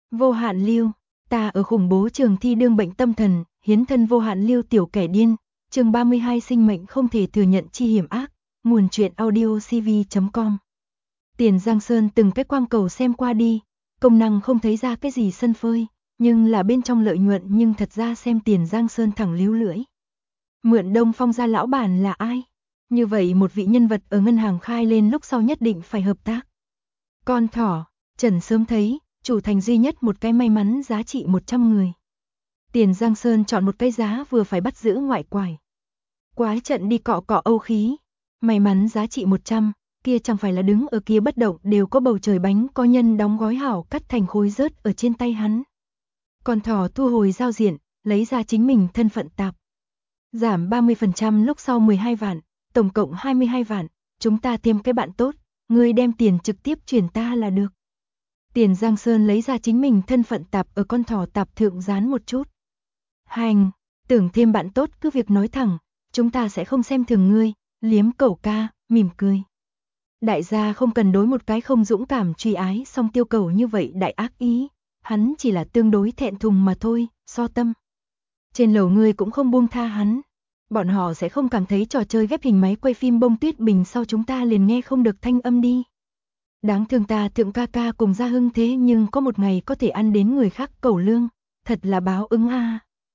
Vô hạn lưu, ta ở khủng bố trường thi đương bệnh tâm thần, hiến thân vô hạn lưu tiểu kẻ điên, chương 32 sinh mệnh không thể thừa nhận chi hiểm ác, nguồn truyện audio cv.com. Tiền Giang Sơn từng cái quang cầu xem qua đi, công năng không thấy ra cái gì sân phơi, nhưng là bên trong lợi nhuận nhưng thật ra xem Tiền Giang Sơn thẳng líu lưỡi. Mượn Đông Phong ra lão bản là ai? Như vậy một vị nhân vật ở ngân hàng khai lên lúc sau nhất định phải hợp tác. Con thỏ, Trần sớm thấy, chủ thành duy nhất một cái may mắn giá trị 100 người. Tiền Giang Sơn chọn một cái giá vừa phải bắt giữ ngoại quải. Quái trận đi cọ cọ âu khí, may mắn giá trị 100, kia chẳng phải là đứng ở kia bất động đều có bầu trời bánh có nhân đóng gói hảo cắt thành khối rớt ở trên tay hắn. Con thỏ thu hồi giao diện, lấy ra chính mình thân phận tạp. Giảm 30% lúc sau 12 vạn, tổng cộng 22 vạn, chúng ta thêm cái bạn tốt, ngươi đem tiền trực tiếp chuyển ta là được. Tiền Giang Sơn lấy ra chính mình thân phận tạp ở con thỏ tạp thượng dán một chút. Hành, tưởng thêm bạn tốt cứ việc nói thẳng, chúng ta sẽ không xem thường ngươi, liếm cẩu ca, mỉm cười. Đại gia không cần đối một cái không dũng cảm truy ái song tiêu cầu như vậy đại ác ý, hắn chỉ là tương đối thẹn thùng mà thôi, so tâm. Trên lầu ngươi cũng không buông tha hắn, bọn họ sẽ không cảm thấy trò chơi ghép hình máy quay phim bông tuyết bình sau chúng ta liền nghe không được thanh âm đi. Đáng thương ta thượng ca ca cùng Gia Hưng thế nhưng có một ngày có thể ăn đến người khác cẩu lương, thật là báo ứng a.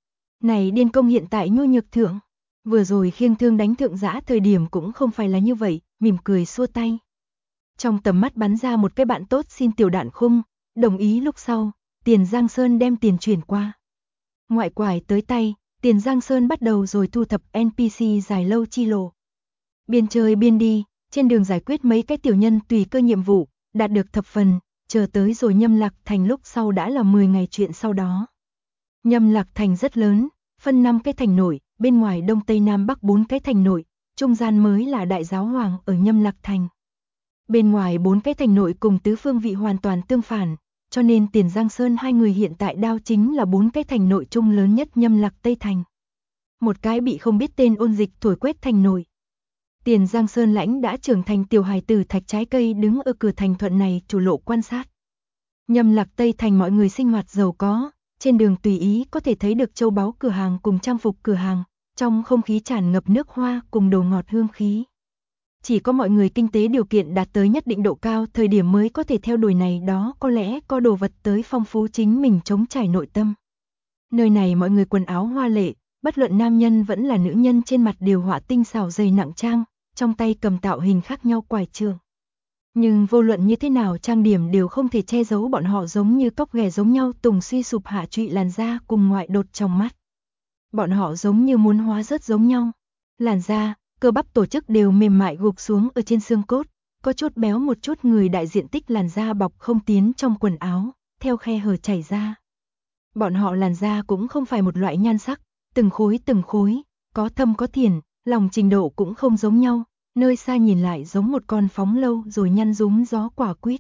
Này điên công hiện tại nhu nhược thượng, vừa rồi khiêng thương đánh thượng giã thời điểm cũng không phải là như vậy, mỉm cười xua tay. Trong tầm mắt bắn ra một cái bạn tốt xin tiểu đạn khung, đồng ý lúc sau, Tiền Giang Sơn đem tiền chuyển qua. Ngoại quải tới tay, Tiền Giang Sơn bắt đầu rồi thu thập NPC dài lâu chi lộ. Biên chơi biên đi, trên đường giải quyết mấy cái tiểu nhân tùy cơ nhiệm vụ, đạt được thập phần, chờ tới rồi Nhâm Lạc Thành lúc sau đã là 10 ngày chuyện sau đó. Nhâm Lạc Thành rất lớn, phân 5 cái thành nội, bên ngoài đông tây nam bắc 4 cái thành nội, trung gian mới là đại giáo hoàng ở Nhâm Lạc Thành. Bên ngoài 4 cái thành nội cùng tứ phương vị hoàn toàn tương phản, cho nên Tiền Giang Sơn hai người hiện tại đao chính là 4 cái thành nội trung lớn nhất Nhâm Lạc Tây Thành. Một cái bị không biết tên ôn dịch thổi quét thành nội. Tiền Giang Sơn lãnh đã trưởng thành tiểu hài tử thạch trái cây đứng ở cửa thành thuận này chủ lộ quan sát. Nhâm Lạc Tây Thành mọi người sinh hoạt giàu có, trên đường tùy ý có thể thấy được châu báu cửa hàng cùng trang phục cửa hàng, trong không khí tràn ngập nước hoa cùng đồ ngọt hương khí. Chỉ có mọi người kinh tế điều kiện đạt tới nhất định độ cao thời điểm mới có thể theo đuổi này đó có lẽ có đồ vật tới phong phú chính mình chống trải nội tâm. Nơi này mọi người quần áo hoa lệ, bất luận nam nhân vẫn là nữ nhân trên mặt đều họa tinh xảo dày nặng trang, trong tay cầm tạo hình khác nhau quải trường. Nhưng vô luận như thế nào trang điểm đều không thể che giấu bọn họ giống như cóc ghẻ giống nhau tùng suy sụp hạ trụy làn da cùng ngoại đột trong mắt. Bọn họ giống như muốn hóa rớt giống nhau. Làn da, cơ bắp tổ chức đều mềm mại gục xuống ở trên xương cốt, có chút béo một chút người đại diện tích làn da bọc không tiến trong quần áo, theo khe hở chảy ra. Bọn họ làn da cũng không phải một loại nhan sắc, từng khối, có thâm có thiển, lòng trình độ cũng không giống nhau, nơi xa nhìn lại giống một con phóng lâu rồi nhăn rúm gió quả quýt.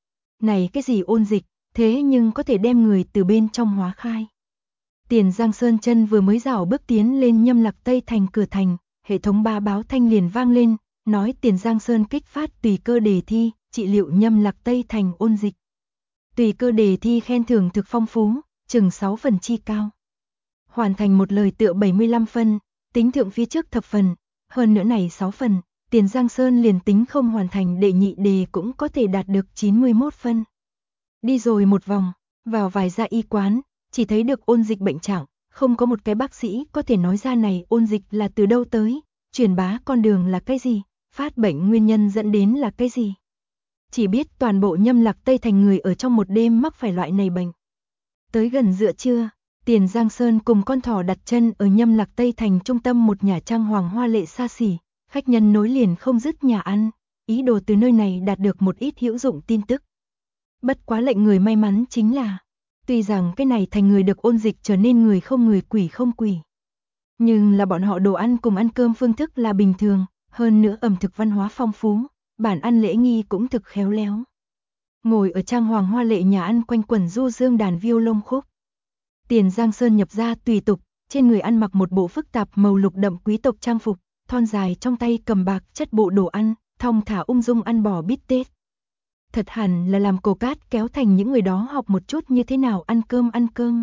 Này cái gì ôn dịch, thế nhưng có thể đem người từ bên trong hóa khai. Tiền Giang Sơn chân vừa mới rảo bước tiến lên Nhâm Lạc Tây Thành cửa thành, hệ thống ba báo thanh liền vang lên, nói Tiền Giang Sơn kích phát tùy cơ đề thi, trị liệu Nhâm Lạc Tây Thành ôn dịch. Tùy cơ đề thi khen thưởng thực phong phú, chừng 6 phần chi cao. Hoàn thành một lời tựa 75 phân, tính thượng phía trước thập phần, hơn nữa này 6 phần, Tiền Giang Sơn liền tính không hoàn thành đệ nhị đề cũng có thể đạt được 91 phân. Đi rồi một vòng, vào vài gia y quán, chỉ thấy được ôn dịch bệnh trạng, không có một cái bác sĩ có thể nói ra này ôn dịch là từ đâu tới, truyền bá con đường là cái gì, phát bệnh nguyên nhân dẫn đến là cái gì. Chỉ biết toàn bộ Nhâm Lạc Tây Thành người ở trong một đêm mắc phải loại này bệnh. Tới gần giữa trưa, Tiền Giang Sơn cùng con thỏ đặt chân ở Nhâm Lạc Tây Thành trung tâm một nhà trang hoàng hoa lệ xa xỉ, khách nhân nối liền không dứt nhà ăn, ý đồ từ nơi này đạt được một ít hữu dụng tin tức. Bất quá lệnh người may mắn chính là, tuy rằng cái này thành người được ôn dịch trở nên người không người quỷ không quỷ. Nhưng là bọn họ đồ ăn cùng ăn cơm phương thức là bình thường, hơn nữa ẩm thực văn hóa phong phú, bản ăn lễ nghi cũng thực khéo léo. Ngồi ở trang hoàng hoa lệ nhà ăn quanh quẩn du dương đàn violon khúc. Tiền Giang Sơn nhập ra tùy tục, trên người ăn mặc một bộ phức tạp màu lục đậm quý tộc trang phục, thon dài trong tay cầm bạc chất bộ đồ ăn, thong thả ung dung ăn bò bít tết. Thật hẳn là làm Cổ Cát kéo thành những người đó học một chút như thế nào ăn cơm.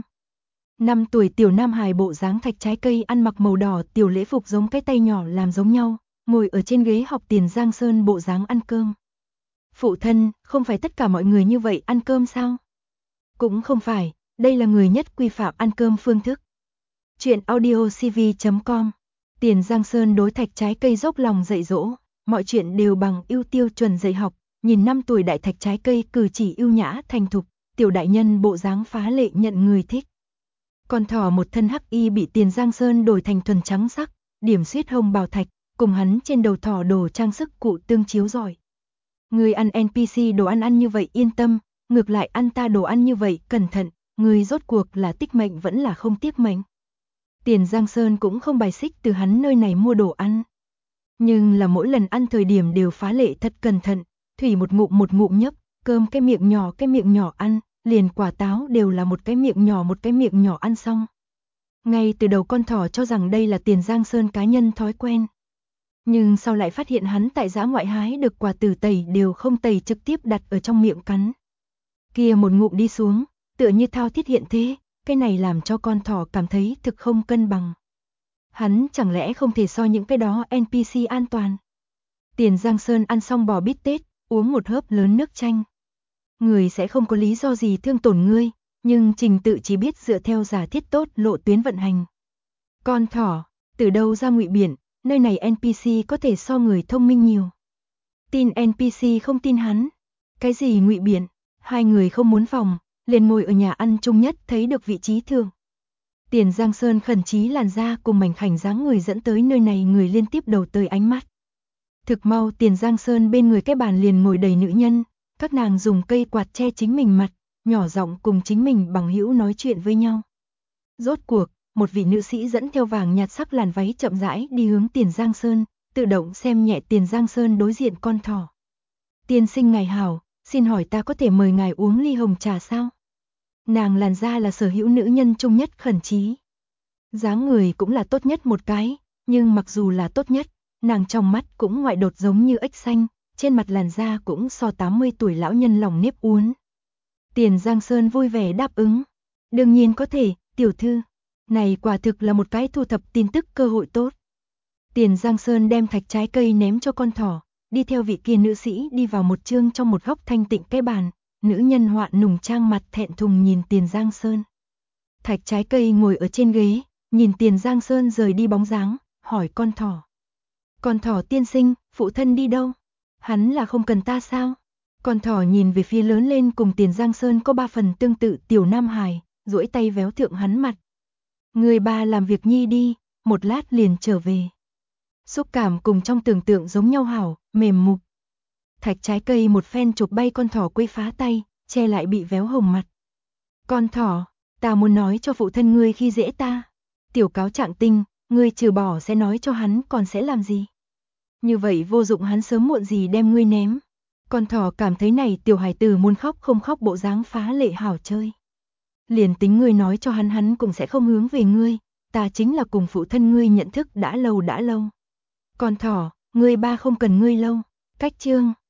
5 tuổi tiểu nam hài bộ dáng Thạch Trái Cây ăn mặc màu đỏ tiểu lễ phục giống cái tay nhỏ làm giống nhau, ngồi ở trên ghế học Tiền Giang Sơn bộ dáng ăn cơm. Phụ thân, không phải tất cả mọi người như vậy ăn cơm sao? Cũng không phải, đây là người nhất quy phạm ăn cơm phương thức. Chuyện audiocv.com. Tiền Giang Sơn đối Thạch Trái Cây dốc lòng dạy dỗ, mọi chuyện đều bằng ưu tiêu chuẩn dạy học, nhìn 5 tuổi đại Thạch Trái Cây cử chỉ ưu nhã thành thục, tiểu đại nhân bộ dáng phá lệ nhận người thích. Con thỏ một thân hắc y bị Tiền Giang Sơn đổi thành thuần trắng sắc, điểm xuyết hồng bào thạch, cùng hắn trên đầu thỏ đồ trang sức cụ tương chiếu rọi. Người ăn NPC đồ ăn như vậy yên tâm, ngược lại ăn ta đồ ăn như vậy cẩn thận, người rốt cuộc là tích mệnh vẫn là không tiếc mệnh. Tiền Giang Sơn cũng không bài xích từ hắn nơi này mua đồ ăn. Nhưng là mỗi lần ăn thời điểm đều phá lệ thật cẩn thận, thủy một ngụm nhấp, cơm cái miệng nhỏ ăn, liền quả táo đều là một cái miệng nhỏ ăn xong. Ngay từ đầu con thỏ cho rằng đây là Tiền Giang Sơn cá nhân thói quen. Nhưng sau lại phát hiện hắn tại dã ngoại hái được quả tử tẩy đều không tẩy trực tiếp đặt ở trong miệng cắn. Kia một ngụm đi xuống, tựa như thao thiết hiện thế, cái này làm cho con thỏ cảm thấy thực không cân bằng. Hắn chẳng lẽ không thể so những cái đó NPC an toàn. Tiền Giang Sơn ăn xong bò bít tết, uống một hớp lớn nước chanh. Người sẽ không có lý do gì thương tổn ngươi, nhưng trình tự chỉ biết dựa theo giả thiết tốt lộ tuyến vận hành. Con thỏ, từ đâu ra ngụy biện, nơi này NPC có thể so người thông minh nhiều. Tin NPC không tin hắn. Cái gì ngụy biện, hai người không muốn phòng, liền ngồi ở nhà ăn chung nhất thấy được vị trí thường. Tiền Giang Sơn khẩn trí làn da cùng mảnh khảnh dáng người dẫn tới nơi này người liên tiếp đầu tới ánh mắt. Thực mau Tiền Giang Sơn bên người cái bàn liền ngồi đầy nữ nhân, các nàng dùng cây quạt che chính mình mặt, nhỏ giọng cùng chính mình bằng hữu nói chuyện với nhau. Rốt cuộc, một vị nữ sĩ dẫn theo vàng nhạt sắc làn váy chậm rãi đi hướng Tiền Giang Sơn, tự động xem nhẹ Tiền Giang Sơn đối diện con thỏ. Tiên sinh ngài hảo, xin hỏi ta có thể mời ngài uống ly hồng trà sao? Nàng làn da là sở hữu nữ nhân chung nhất khẩn trí. Dáng người cũng là tốt nhất một cái, nhưng mặc dù là tốt nhất, nàng trong mắt cũng ngoại đột giống như ếch xanh, trên mặt làn da cũng so 80 tuổi lão nhân lòng nếp uốn. Tiền Giang Sơn vui vẻ đáp ứng. Đương nhiên có thể, tiểu thư. Này quả thực là một cái thu thập tin tức cơ hội tốt. Tiền Giang Sơn đem Thạch Trái Cây ném cho con thỏ, đi theo vị kia nữ sĩ đi vào một chương trong một góc thanh tịnh cái bàn, nữ nhân họa nùng trang mặt thẹn thùng nhìn Tiền Giang Sơn. Thạch Trái Cây ngồi ở trên ghế, nhìn Tiền Giang Sơn rời đi bóng dáng, hỏi con thỏ. Con thỏ tiên sinh, phụ thân đi đâu? Hắn là không cần ta sao? Con thỏ nhìn về phía lớn lên cùng Tiền Giang Sơn có 3 phần tương tự tiểu nam hài, duỗi tay véo thượng hắn mặt. Người ba làm việc nhi đi, một lát liền trở về. Xúc cảm cùng trong tưởng tượng giống nhau hảo, mềm mục. Thạch Trái Cây một phen chụp bay con thỏ quấy phá tay, che lại bị véo hồng mặt. Con thỏ, ta muốn nói cho phụ thân ngươi khi dễ ta. Tiểu cáo trạng tinh, ngươi trừ bỏ sẽ nói cho hắn còn sẽ làm gì? Như vậy vô dụng hắn sớm muộn gì đem ngươi ném. Con thỏ cảm thấy này tiểu hài tử muốn khóc không khóc bộ dáng phá lệ hảo chơi. Liền tính ngươi nói cho hắn cũng sẽ không hướng về ngươi, ta chính là cùng phụ thân ngươi nhận thức đã lâu. Con thỏ, ngươi ba không cần ngươi lâu. Cách chương